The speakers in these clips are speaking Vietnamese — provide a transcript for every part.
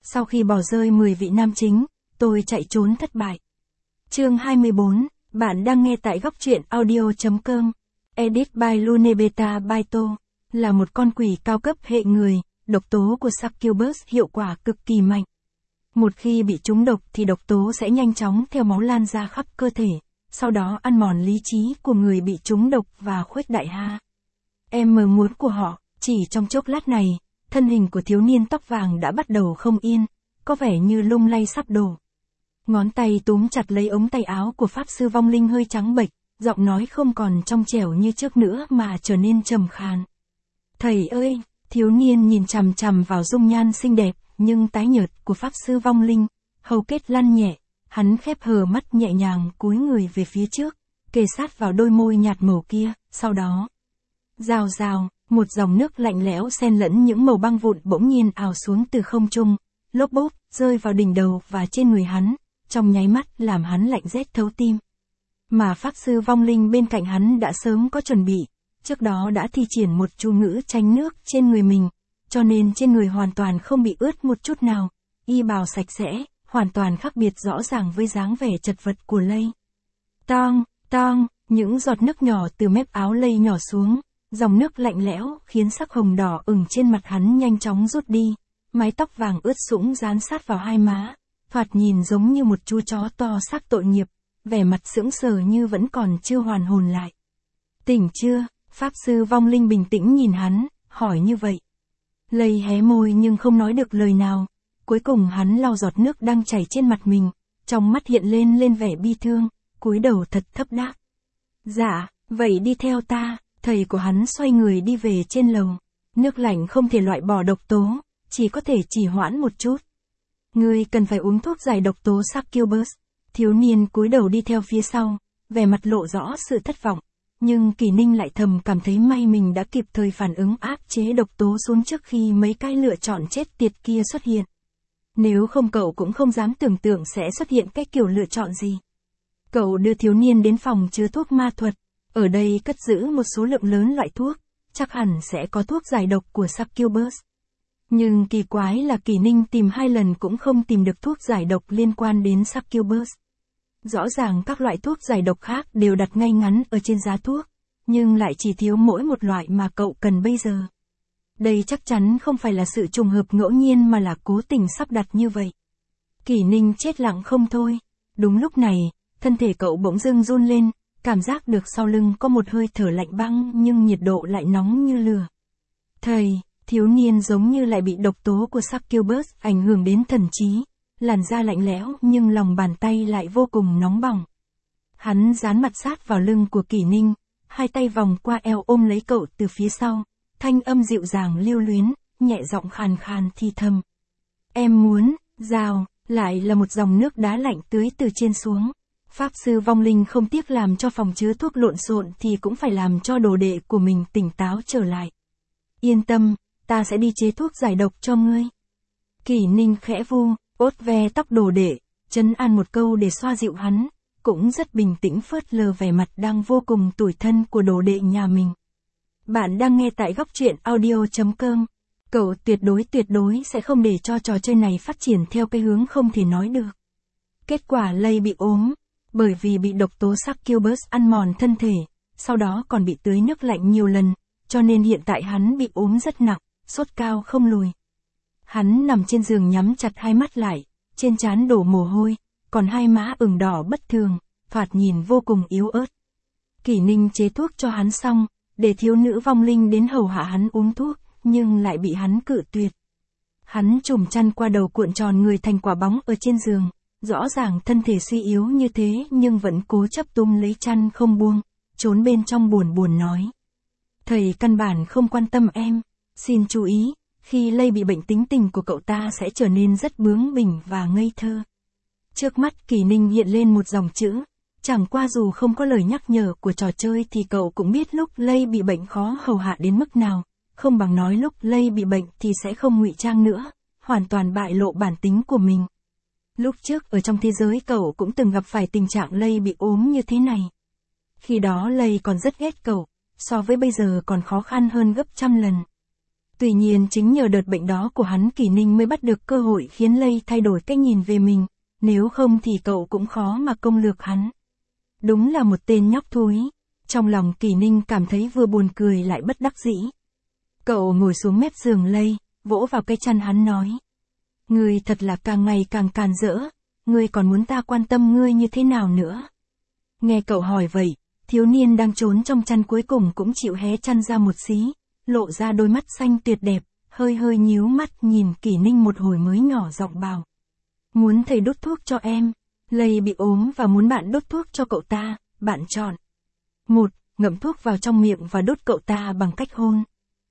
Sau khi bỏ rơi 10 vị nam chính, tôi chạy trốn thất bại. Chương 24, bạn đang nghe tại góc truyện audio.com. Edit by Lunebeta Baito, là một con quỷ cao cấp hệ người, độc tố của Succubus hiệu quả cực kỳ mạnh. Một khi bị trúng độc thì độc tố sẽ nhanh chóng theo máu lan ra khắp cơ thể, sau đó ăn mòn lý trí của người bị trúng độc và khuếch đại mơ muốn của họ. Chỉ trong chốc lát này, thân hình của thiếu niên tóc vàng đã bắt đầu không yên, có vẻ như lung lay sắp đổ. Ngón tay túm chặt lấy ống tay áo của pháp sư vong linh hơi trắng bệch, giọng nói không còn trong trẻo như trước nữa mà trở nên trầm khàn. Thầy ơi! Thiếu niên nhìn chằm chằm vào dung nhan xinh đẹp, nhưng tái nhợt của pháp sư vong linh, hầu kết lăn nhẹ, hắn khép hờ mắt nhẹ nhàng cúi người về phía trước, kề sát vào đôi môi nhạt màu kia, sau đó. Rào rào, một dòng nước lạnh lẽo xen lẫn những màu băng vụn bỗng nhiên ào xuống từ không trung, lốp bốp, rơi vào đỉnh đầu và trên người hắn, trong nháy mắt làm hắn lạnh rét thấu tim. Mà pháp sư vong linh bên cạnh hắn đã sớm có chuẩn bị, trước đó đã thi triển một chú ngữ tránh nước trên người mình, cho nên trên người hoàn toàn không bị ướt một chút nào, y bào sạch sẽ, hoàn toàn khác biệt rõ ràng với dáng vẻ chật vật của Lây. Tong, tong, những giọt nước nhỏ từ mép áo Lây nhỏ xuống, dòng nước lạnh lẽo khiến sắc hồng đỏ ửng trên mặt hắn nhanh chóng rút đi, mái tóc vàng ướt sũng dán sát vào hai má, thoạt nhìn giống như một chú chó to xác tội nghiệp, vẻ mặt sững sờ như vẫn còn chưa hoàn hồn lại. Tỉnh chưa? Pháp sư vong linh bình tĩnh nhìn hắn, hỏi như vậy. Lây hé môi nhưng không nói được lời nào, cuối cùng hắn lau giọt nước đang chảy trên mặt mình, trong mắt hiện lên vẻ bi thương, cúi đầu thật thấp đáp. Dạ, vậy đi theo ta. Thầy của hắn xoay người đi về trên lầu. Nước lạnh không thể loại bỏ độc tố, chỉ có thể trì hoãn một chút. Ngươi cần phải uống thuốc giải độc tố Succubus. Thiếu niên cúi đầu đi theo phía sau, vẻ mặt lộ rõ sự thất vọng. Nhưng Kỳ Ninh lại thầm cảm thấy may mình đã kịp thời phản ứng áp chế độc tố xuống trước khi mấy cái lựa chọn chết tiệt kia xuất hiện. Nếu không cậu cũng không dám tưởng tượng sẽ xuất hiện cái kiểu lựa chọn gì. Cậu đưa thiếu niên đến phòng chứa thuốc ma thuật. Ở đây cất giữ một số lượng lớn loại thuốc, chắc hẳn sẽ có thuốc giải độc của Succubus. Nhưng kỳ quái là Kỳ Ninh tìm 2 lần cũng không tìm được thuốc giải độc liên quan đến Succubus. Rõ ràng các loại thuốc giải độc khác đều đặt ngay ngắn ở trên giá thuốc, nhưng lại chỉ thiếu mỗi một loại mà cậu cần bây giờ. Đây chắc chắn không phải là sự trùng hợp ngẫu nhiên mà là cố tình sắp đặt như vậy. Kỳ Ninh chết lặng không thôi. Đúng lúc này, thân thể cậu bỗng dưng run lên. Cảm giác được sau lưng có một hơi thở lạnh băng nhưng nhiệt độ lại nóng như lửa. Thầy, thiếu niên giống như lại bị độc tố của Succubus ảnh hưởng đến thần trí, làn da lạnh lẽo nhưng lòng bàn tay lại vô cùng nóng bỏng. Hắn dán mặt sát vào lưng của Kỳ Ninh, hai tay vòng qua eo ôm lấy cậu từ phía sau, thanh âm dịu dàng lưu luyến, nhẹ giọng khàn khàn thì thầm. Em muốn, rào, lại là một dòng nước đá lạnh tưới từ trên xuống. Pháp sư vong linh không tiếc làm cho phòng chứa thuốc lộn xộn thì cũng phải làm cho đồ đệ của mình tỉnh táo trở lại. Yên tâm, ta sẽ đi chế thuốc giải độc cho ngươi. Kỳ Ninh khẽ vuốt ve tóc đồ đệ, trấn an một câu để xoa dịu hắn, cũng rất bình tĩnh phớt lờ vẻ mặt đang vô cùng tủi thân của đồ đệ nhà mình. Bạn đang nghe tại góc truyện audio.com. Cậu tuyệt đối sẽ không để cho trò chơi này phát triển theo cái hướng không thể nói được. Kết quả Lây bị ốm. Bởi vì bị độc tố Succubus ăn mòn thân thể, sau đó còn bị tưới nước lạnh nhiều lần, cho nên hiện tại hắn bị ốm rất nặng, sốt cao không lùi. Hắn nằm trên giường nhắm chặt hai mắt lại, trên trán đổ mồ hôi, còn hai má ửng đỏ bất thường, thoạt nhìn vô cùng yếu ớt. Kỳ Ninh chế thuốc cho hắn xong, để thiếu nữ vong linh đến hầu hạ hắn uống thuốc, nhưng lại bị hắn cự tuyệt. Hắn trùm chăn qua đầu cuộn tròn người thành quả bóng ở trên giường. Rõ ràng thân thể suy yếu như thế nhưng vẫn cố chấp túm lấy chăn không buông, trốn bên trong buồn nói. Thầy căn bản không quan tâm em, xin chú ý, khi Lây bị bệnh tính tình của cậu ta sẽ trở nên rất bướng bỉnh và ngây thơ. Trước mắt Kỳ Ninh hiện lên một dòng chữ, chẳng qua dù không có lời nhắc nhở của trò chơi thì cậu cũng biết lúc Lây bị bệnh khó hầu hạ đến mức nào, không bằng nói lúc Lây bị bệnh thì sẽ không ngụy trang nữa, hoàn toàn bại lộ bản tính của mình. Lúc trước ở trong thế giới cậu cũng từng gặp phải tình trạng Lây bị ốm như thế này. Khi đó Lây còn rất ghét cậu, so với bây giờ còn khó khăn hơn gấp trăm lần. Tuy nhiên chính nhờ đợt bệnh đó của hắn Kỷ Ninh mới bắt được cơ hội khiến Lây thay đổi cách nhìn về mình, nếu không thì cậu cũng khó mà công lược hắn. Đúng là một tên nhóc thúi. Trong lòng Kỷ Ninh cảm thấy vừa buồn cười lại bất đắc dĩ. Cậu ngồi xuống mép giường Lây, vỗ vào cái chăn hắn nói. Ngươi thật là càng ngày càng càn rỡ, ngươi còn muốn ta quan tâm ngươi như thế nào nữa? Nghe cậu hỏi vậy, thiếu niên đang trốn trong chăn cuối cùng cũng chịu hé chăn ra một xí, lộ ra đôi mắt xanh tuyệt đẹp, hơi hơi nhíu mắt nhìn Kỷ Ninh một hồi mới nhỏ giọng bảo. Muốn thầy đốt thuốc cho em. Lây bị ốm và muốn bạn đốt thuốc cho cậu ta, bạn chọn. 1. Ngậm thuốc vào trong miệng và đốt cậu ta bằng cách hôn.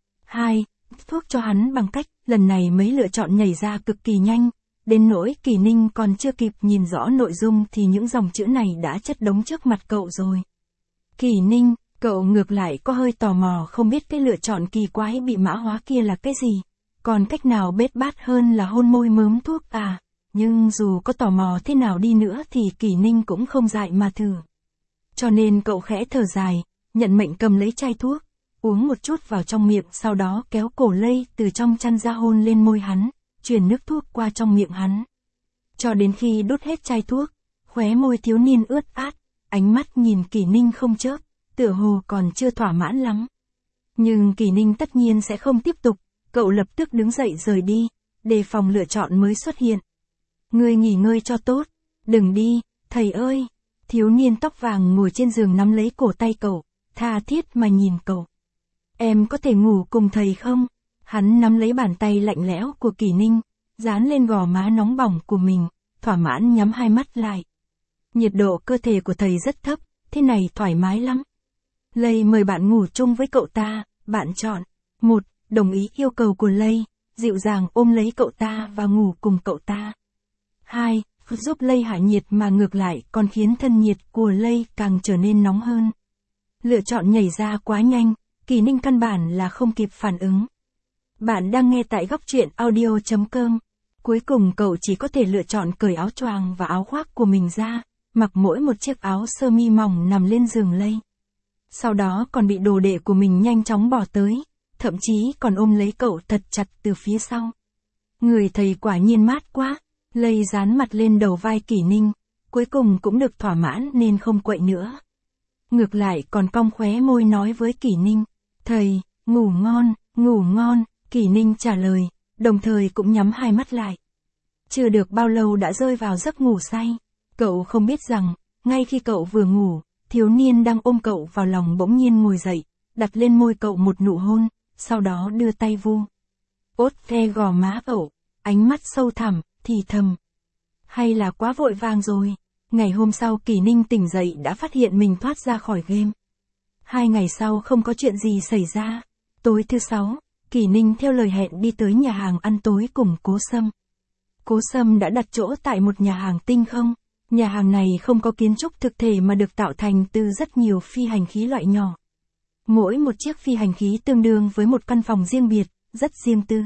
2. Thuốc cho hắn bằng cách, lần này mấy lựa chọn nhảy ra cực kỳ nhanh, đến nỗi Kỷ Ninh còn chưa kịp nhìn rõ nội dung thì những dòng chữ này đã chất đống trước mặt cậu rồi. Kỷ Ninh, cậu ngược lại có hơi tò mò không biết cái lựa chọn kỳ quái bị mã hóa kia là cái gì, còn cách nào bết bát hơn là hôn môi mớm thuốc à, nhưng dù có tò mò thế nào đi nữa thì Kỷ Ninh cũng không dại mà thử. Cho nên cậu khẽ thở dài, nhận mệnh cầm lấy chai thuốc, uống một chút vào trong miệng sau đó kéo cổ Lây từ trong chăn ra hôn lên môi hắn, truyền nước thuốc qua trong miệng hắn. Cho đến khi đốt hết chai thuốc, khóe môi thiếu niên ướt át, ánh mắt nhìn Kỷ Ninh không chớp, tựa hồ còn chưa thỏa mãn lắm. Nhưng Kỷ Ninh tất nhiên sẽ không tiếp tục, cậu lập tức đứng dậy rời đi, đề phòng lựa chọn mới xuất hiện. Ngươi nghỉ ngơi cho tốt, đừng đi, thầy ơi. Thiếu niên tóc vàng ngồi trên giường nắm lấy cổ tay cậu, tha thiết mà nhìn cậu. Em có thể ngủ cùng thầy không? Hắn nắm lấy bàn tay lạnh lẽo của Kỷ Ninh, dán lên gò má nóng bỏng của mình, thỏa mãn nhắm hai mắt lại. Nhiệt độ cơ thể của thầy rất thấp, thế này thoải mái lắm. Lây mời bạn ngủ chung với cậu ta, bạn chọn. 1. Đồng ý yêu cầu của Lây, dịu dàng ôm lấy cậu ta và ngủ cùng cậu ta. 2. Giúp Lây hạ nhiệt mà ngược lại còn khiến thân nhiệt của Lây càng trở nên nóng hơn. Lựa chọn nhảy ra quá nhanh, Kỷ Ninh căn bản là không kịp phản ứng. Bạn đang nghe tại góc truyện audio.com. Cuối cùng cậu chỉ có thể lựa chọn cởi áo choàng và áo khoác của mình ra, mặc mỗi một chiếc áo sơ mi mỏng nằm lên giường Lây. Sau đó còn bị đồ đệ của mình nhanh chóng bỏ tới, thậm chí còn ôm lấy cậu thật chặt từ phía sau. Người thầy quả nhiên mát quá. Lây dán mặt lên đầu vai Kỷ Ninh, cuối cùng cũng được thỏa mãn nên không quậy nữa. Ngược lại còn cong khóe môi nói với Kỷ Ninh, thầy, ngủ ngon, Kỷ Ninh trả lời, đồng thời cũng nhắm hai mắt lại. Chưa được bao lâu đã rơi vào giấc ngủ say, cậu không biết rằng, ngay khi cậu vừa ngủ, thiếu niên đang ôm cậu vào lòng bỗng nhiên ngồi dậy, đặt lên môi cậu một nụ hôn, sau đó đưa tay vu. Ốt ve gò má cậu, ánh mắt sâu thẳm, thì thầm. Hay là quá vội vàng rồi. Ngày hôm sau Kỷ Ninh tỉnh dậy đã phát hiện mình thoát ra khỏi game. 2 ngày sau không có chuyện gì xảy ra. Tối thứ 6, Kỷ Ninh theo lời hẹn đi tới nhà hàng ăn tối cùng Cố Sâm. Cố Sâm đã đặt chỗ tại một nhà hàng tinh không. Nhà hàng này không có kiến trúc thực thể mà được tạo thành từ rất nhiều phi hành khí loại nhỏ. Mỗi một chiếc phi hành khí tương đương với một căn phòng riêng biệt, rất riêng tư.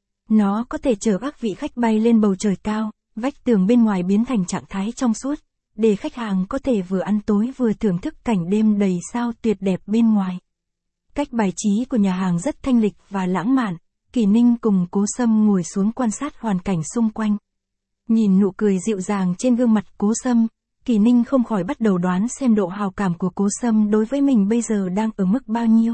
Nó có thể chở các vị khách bay lên bầu trời cao, vách tường bên ngoài biến thành trạng thái trong suốt, để khách hàng có thể vừa ăn tối vừa thưởng thức cảnh đêm đầy sao tuyệt đẹp bên ngoài. Cách bài trí của nhà hàng rất thanh lịch và lãng mạn, Kỷ Ninh cùng Cố Sâm ngồi xuống quan sát hoàn cảnh xung quanh. Nhìn nụ cười dịu dàng trên gương mặt Cố Sâm, Kỷ Ninh không khỏi bắt đầu đoán xem độ hào cảm của Cố Sâm đối với mình bây giờ đang ở mức bao nhiêu.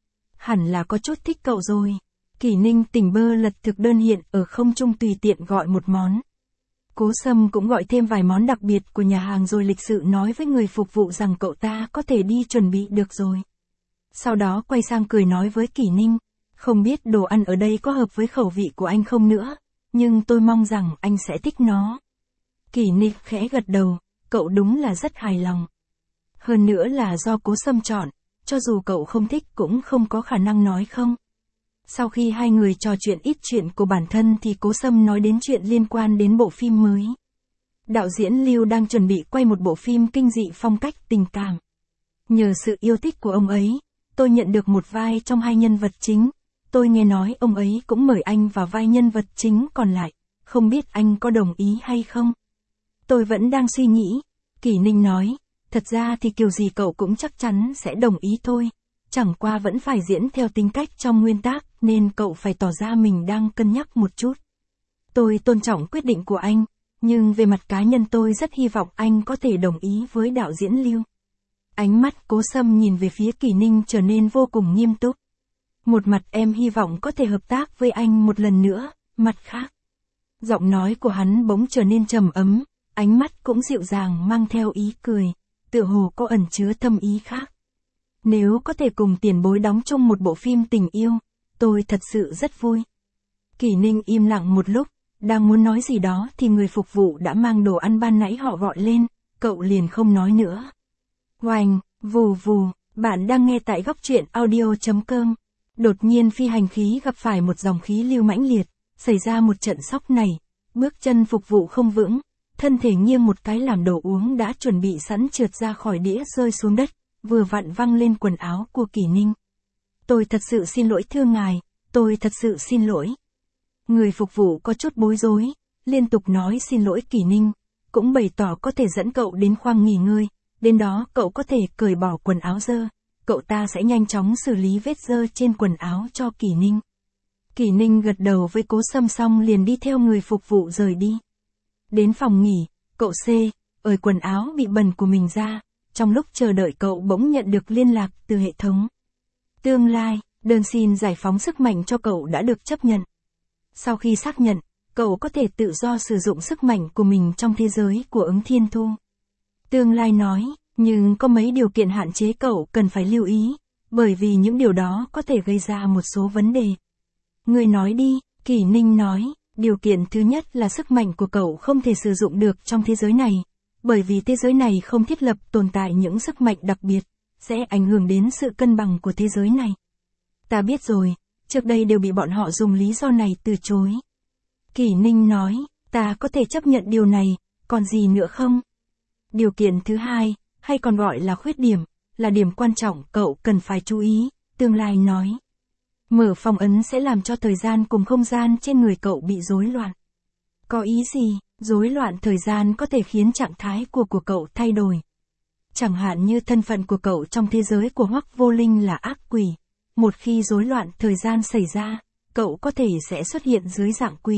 Hẳn là có chút thích cậu rồi. Kỷ Ninh tỉnh bơ lật thực đơn hiện ở không trung tùy tiện gọi một món. Cố Sâm cũng gọi thêm vài món đặc biệt của nhà hàng rồi lịch sự nói với người phục vụ rằng cậu ta có thể đi chuẩn bị được rồi. Sau đó quay sang cười nói với Kỷ Ninh, không biết đồ ăn ở đây có hợp với khẩu vị của anh không nữa, nhưng tôi mong rằng anh sẽ thích nó. Kỷ Ninh khẽ gật đầu, cậu đúng là rất hài lòng. Hơn nữa là do Cố Sâm chọn, cho dù cậu không thích cũng không có khả năng nói không. Sau khi hai người trò chuyện ít chuyện của bản thân thì Cố Sâm nói đến chuyện liên quan đến bộ phim mới. Đạo diễn Lưu đang chuẩn bị quay một bộ phim kinh dị phong cách tình cảm. Nhờ sự yêu thích của ông ấy, tôi nhận được một vai trong 2 nhân vật chính. Tôi nghe nói ông ấy cũng mời anh vào vai nhân vật chính còn lại, không biết anh có đồng ý hay không? Tôi vẫn đang suy nghĩ, Kỷ Ninh nói, thật ra thì kiểu gì cậu cũng chắc chắn sẽ đồng ý thôi. Chẳng qua vẫn phải diễn theo tính cách trong nguyên tác, nên cậu phải tỏ ra mình đang cân nhắc một chút. Tôi tôn trọng quyết định của anh, nhưng về mặt cá nhân tôi rất hy vọng anh có thể đồng ý với đạo diễn Lưu. Ánh mắt Cố Sâm nhìn về phía Kỷ Ninh trở nên vô cùng nghiêm túc. Một mặt em hy vọng có thể hợp tác với anh một lần nữa, mặt khác. Giọng nói của hắn bỗng trở nên trầm ấm, ánh mắt cũng dịu dàng mang theo ý cười, tựa hồ có ẩn chứa thâm ý khác. Nếu có thể cùng tiền bối đóng chung một bộ phim tình yêu, tôi thật sự rất vui. Kỷ Ninh im lặng một lúc, đang muốn nói gì đó thì người phục vụ đã mang đồ ăn ban nãy họ gọi lên, cậu liền không nói nữa. Oanh, vù vù, bạn đang nghe tại góc truyện audio.com. Đột nhiên phi hành khí gặp phải một dòng khí lưu mãnh liệt, xảy ra một trận sóc này, bước chân phục vụ không vững, thân thể nghiêng một cái làm đồ uống đã chuẩn bị sẵn trượt ra khỏi đĩa rơi xuống đất, vừa vặn văng lên quần áo của Kỷ Ninh. Tôi thật sự xin lỗi thưa ngài, tôi thật sự xin lỗi. Người phục vụ có chút bối rối, liên tục nói xin lỗi Kỷ Ninh, cũng bày tỏ có thể dẫn cậu đến khoang nghỉ ngơi, đến đó cậu có thể cởi bỏ quần áo dơ, cậu ta sẽ nhanh chóng xử lý vết dơ trên quần áo cho Kỷ Ninh. Kỷ Ninh gật đầu với Cố Sâm xong liền đi theo người phục vụ rời đi. Đến phòng nghỉ, cậu C, ởi quần áo bị bẩn của mình ra, trong lúc chờ đợi cậu bỗng nhận được liên lạc từ hệ thống. Tương lai, đơn xin giải phóng sức mạnh cho cậu đã được chấp nhận. Sau khi xác nhận, cậu có thể tự do sử dụng sức mạnh của mình trong thế giới của ứng thiên thu. Tương lai nói, nhưng có mấy điều kiện hạn chế cậu cần phải lưu ý, bởi vì những điều đó có thể gây ra một số vấn đề. Người nói đi, Kỷ Ninh nói, điều kiện thứ nhất là sức mạnh của cậu không thể sử dụng được trong thế giới này, bởi vì thế giới này không thiết lập tồn tại những sức mạnh đặc biệt, sẽ ảnh hưởng đến sự cân bằng của thế giới này. Ta biết rồi, trước đây đều bị bọn họ dùng lý do này từ chối. Kỷ Ninh nói, ta có thể chấp nhận điều này, còn gì nữa không? Điều kiện thứ hai, hay còn gọi là khuyết điểm, là điểm quan trọng cậu cần phải chú ý, Tương lai nói. Mở phong ấn sẽ làm cho thời gian cùng không gian trên người cậu bị rối loạn. Có ý gì? Rối loạn thời gian có thể khiến trạng thái của cậu thay đổi. Chẳng hạn như thân phận của cậu trong thế giới của Hoắc Vô Linh là ác quỷ. Một khi rối loạn thời gian xảy ra, cậu có thể sẽ xuất hiện dưới dạng quỷ.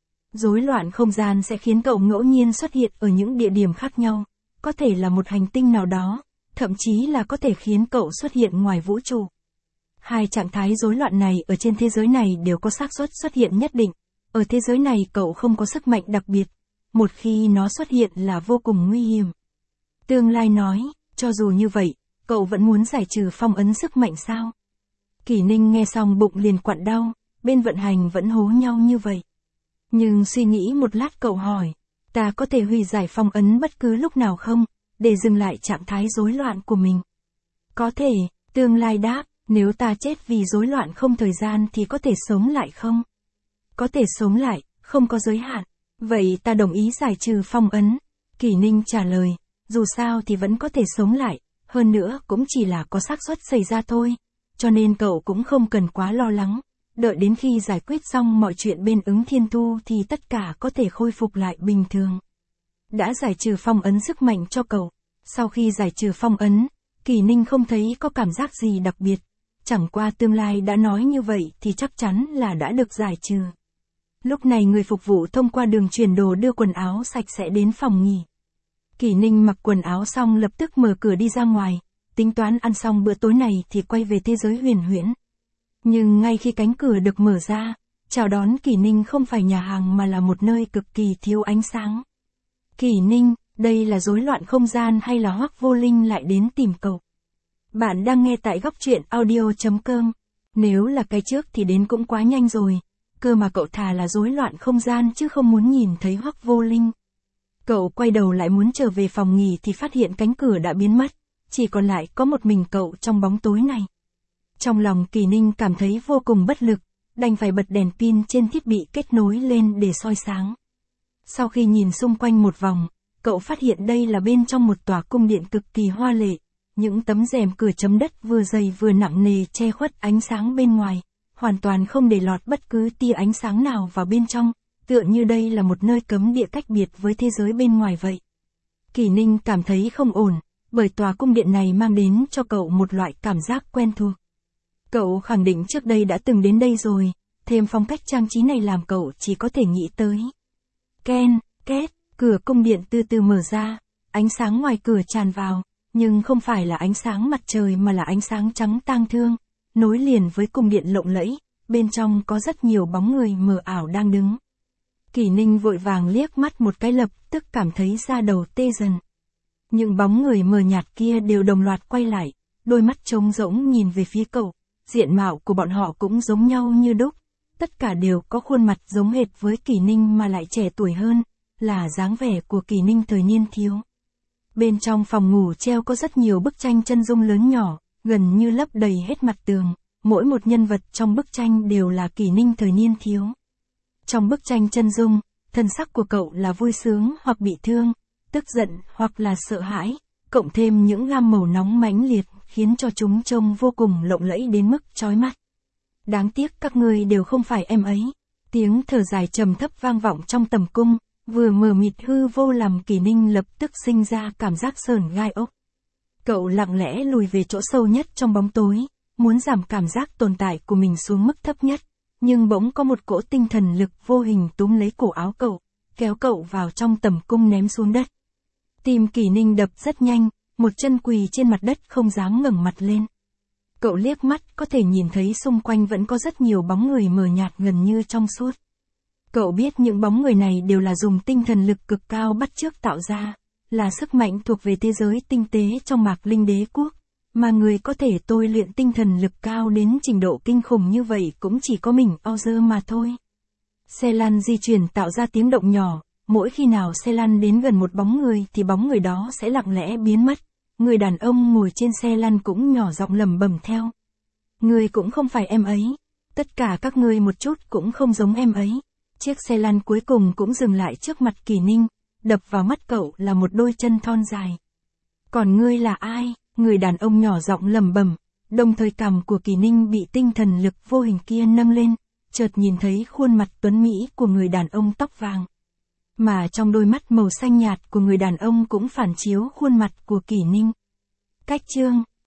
Rối loạn không gian sẽ khiến cậu ngẫu nhiên xuất hiện ở những địa điểm khác nhau, có thể là một hành tinh nào đó, thậm chí là có thể khiến cậu xuất hiện ngoài vũ trụ. Hai trạng thái rối loạn này ở trên thế giới này đều có xác suất xuất hiện nhất định. Ở thế giới này cậu không có sức mạnh đặc biệt, một khi nó xuất hiện là vô cùng nguy hiểm. Tương lai nói, cho dù như vậy, cậu vẫn muốn giải trừ phong ấn sức mạnh sao? Kỷ Ninh nghe xong bụng liền quặn đau, bên vận hành vẫn hố nhau như vậy. Nhưng suy nghĩ một lát cậu hỏi, ta có thể hủy giải phong ấn bất cứ lúc nào không, để dừng lại trạng thái rối loạn của mình? Có thể, Tương lai đáp, nếu ta chết vì rối loạn không thời gian thì có thể sống lại không? Có thể sống lại, không có giới hạn. Vậy ta đồng ý giải trừ phong ấn. Kỷ Ninh trả lời, dù sao thì vẫn có thể sống lại, hơn nữa cũng chỉ là có xác suất xảy ra thôi, cho nên cậu cũng không cần quá lo lắng. Đợi đến khi giải quyết xong mọi chuyện bên ứng thiên thu thì tất cả có thể khôi phục lại bình thường. Đã giải trừ phong ấn sức mạnh cho cậu. Sau khi giải trừ phong ấn, Kỷ Ninh không thấy có cảm giác gì đặc biệt. Chẳng qua Tương lai đã nói như vậy thì chắc chắn là đã được giải trừ. Lúc này người phục vụ thông qua đường chuyển đồ đưa quần áo sạch sẽ đến phòng nghỉ. Kỷ Ninh mặc quần áo xong lập tức mở cửa đi ra ngoài, tính toán ăn xong bữa tối này thì quay về thế giới huyền huyễn. Nhưng ngay khi cánh cửa được mở ra, chào đón Kỷ Ninh không phải nhà hàng mà là một nơi cực kỳ thiếu ánh sáng. Kỷ Ninh, đây là rối loạn không gian hay là Hoắc Vô Linh lại đến tìm cậu? Bạn đang nghe tại góc truyện audio.com. Nếu là cái trước thì đến cũng quá nhanh rồi. Cơ mà cậu thà là rối loạn không gian chứ không muốn nhìn thấy Hoắc Vô Linh. Cậu quay đầu lại muốn trở về phòng nghỉ thì phát hiện cánh cửa đã biến mất. Chỉ còn lại có một mình cậu trong bóng tối này. Trong lòng Kỷ Ninh cảm thấy vô cùng bất lực, đành phải bật đèn pin trên thiết bị kết nối lên để soi sáng. Sau khi nhìn xung quanh một vòng, cậu phát hiện đây là bên trong một tòa cung điện cực kỳ hoa lệ. Những tấm rèm cửa chấm đất vừa dày vừa nặng nề che khuất ánh sáng bên ngoài, hoàn toàn không để lọt bất cứ tia ánh sáng nào vào bên trong, tựa như đây là một nơi cấm địa cách biệt với thế giới bên ngoài vậy. Kỷ Ninh cảm thấy không ổn, bởi tòa cung điện này mang đến cho cậu một loại cảm giác quen thuộc. Cậu khẳng định trước đây đã từng đến đây rồi, thêm phong cách trang trí này làm cậu chỉ có thể nghĩ tới. Ken, két, cửa cung điện từ từ mở ra, ánh sáng ngoài cửa tràn vào, nhưng không phải là ánh sáng mặt trời mà là ánh sáng trắng tang thương, nối liền với cung điện lộng lẫy, bên trong có rất nhiều bóng người mờ ảo đang đứng. Kỷ Ninh vội vàng liếc mắt một cái lập tức cảm thấy da đầu tê dần. Những bóng người mờ nhạt kia đều đồng loạt quay lại, đôi mắt trống rỗng nhìn về phía cậu, diện mạo của bọn họ cũng giống nhau như đúc, tất cả đều có khuôn mặt giống hệt với Kỷ Ninh mà lại trẻ tuổi hơn, là dáng vẻ của Kỷ Ninh thời niên thiếu. Bên trong phòng ngủ treo có rất nhiều bức tranh chân dung lớn nhỏ, gần như lấp đầy hết mặt tường, mỗi một nhân vật trong bức tranh đều là Kỷ Ninh thời niên thiếu. Trong bức tranh chân dung, thân sắc của cậu là vui sướng hoặc bị thương, tức giận hoặc là sợ hãi, cộng thêm những gam màu nóng mãnh liệt, khiến cho chúng trông vô cùng lộng lẫy đến mức chói mắt. Đáng tiếc các ngươi đều không phải em ấy. Tiếng thở dài trầm thấp vang vọng trong tầm cung, vừa mờ mịt hư vô làm Kỷ Ninh lập tức sinh ra cảm giác sởn gai ốc. Cậu lặng lẽ lùi về chỗ sâu nhất trong bóng tối, muốn giảm cảm giác tồn tại của mình xuống mức thấp nhất, nhưng bỗng có một cỗ tinh thần lực vô hình túm lấy cổ áo cậu, kéo cậu vào trong tầm cung ném xuống đất. Tim Kỷ Ninh đập rất nhanh, một chân quỳ trên mặt đất không dám ngẩng mặt lên. Cậu liếc mắt có thể nhìn thấy xung quanh vẫn có rất nhiều bóng người mờ nhạt gần như trong suốt. Cậu biết những bóng người này đều là dùng tinh thần lực cực cao bắt chước tạo ra, là sức mạnh thuộc về thế giới tinh tế trong Mạc Linh Đế Quốc, mà người có thể tôi luyện tinh thần lực cao đến trình độ kinh khủng như vậy cũng chỉ có mình Ozer mà thôi. Xe lăn di chuyển tạo ra tiếng động nhỏ, mỗi khi nào xe lăn đến gần một bóng người thì bóng người đó sẽ lặng lẽ biến mất. Người đàn ông ngồi trên xe lăn cũng nhỏ giọng lẩm bẩm theo. Người cũng không phải em ấy. Tất cả các ngươi một chút cũng không giống em ấy. Chiếc xe lăn cuối cùng cũng dừng lại trước mặt Kỷ Ninh, đập vào mắt cậu là một đôi chân thon dài. Còn ngươi là ai? Người đàn ông nhỏ giọng lẩm bẩm, đồng thời cằm của Kỷ Ninh bị tinh thần lực vô hình kia nâng lên, chợt nhìn thấy khuôn mặt tuấn mỹ của người đàn ông tóc vàng. Mà trong đôi mắt màu xanh nhạt của người đàn ông cũng phản chiếu khuôn mặt của Kỷ Ninh. Cách chương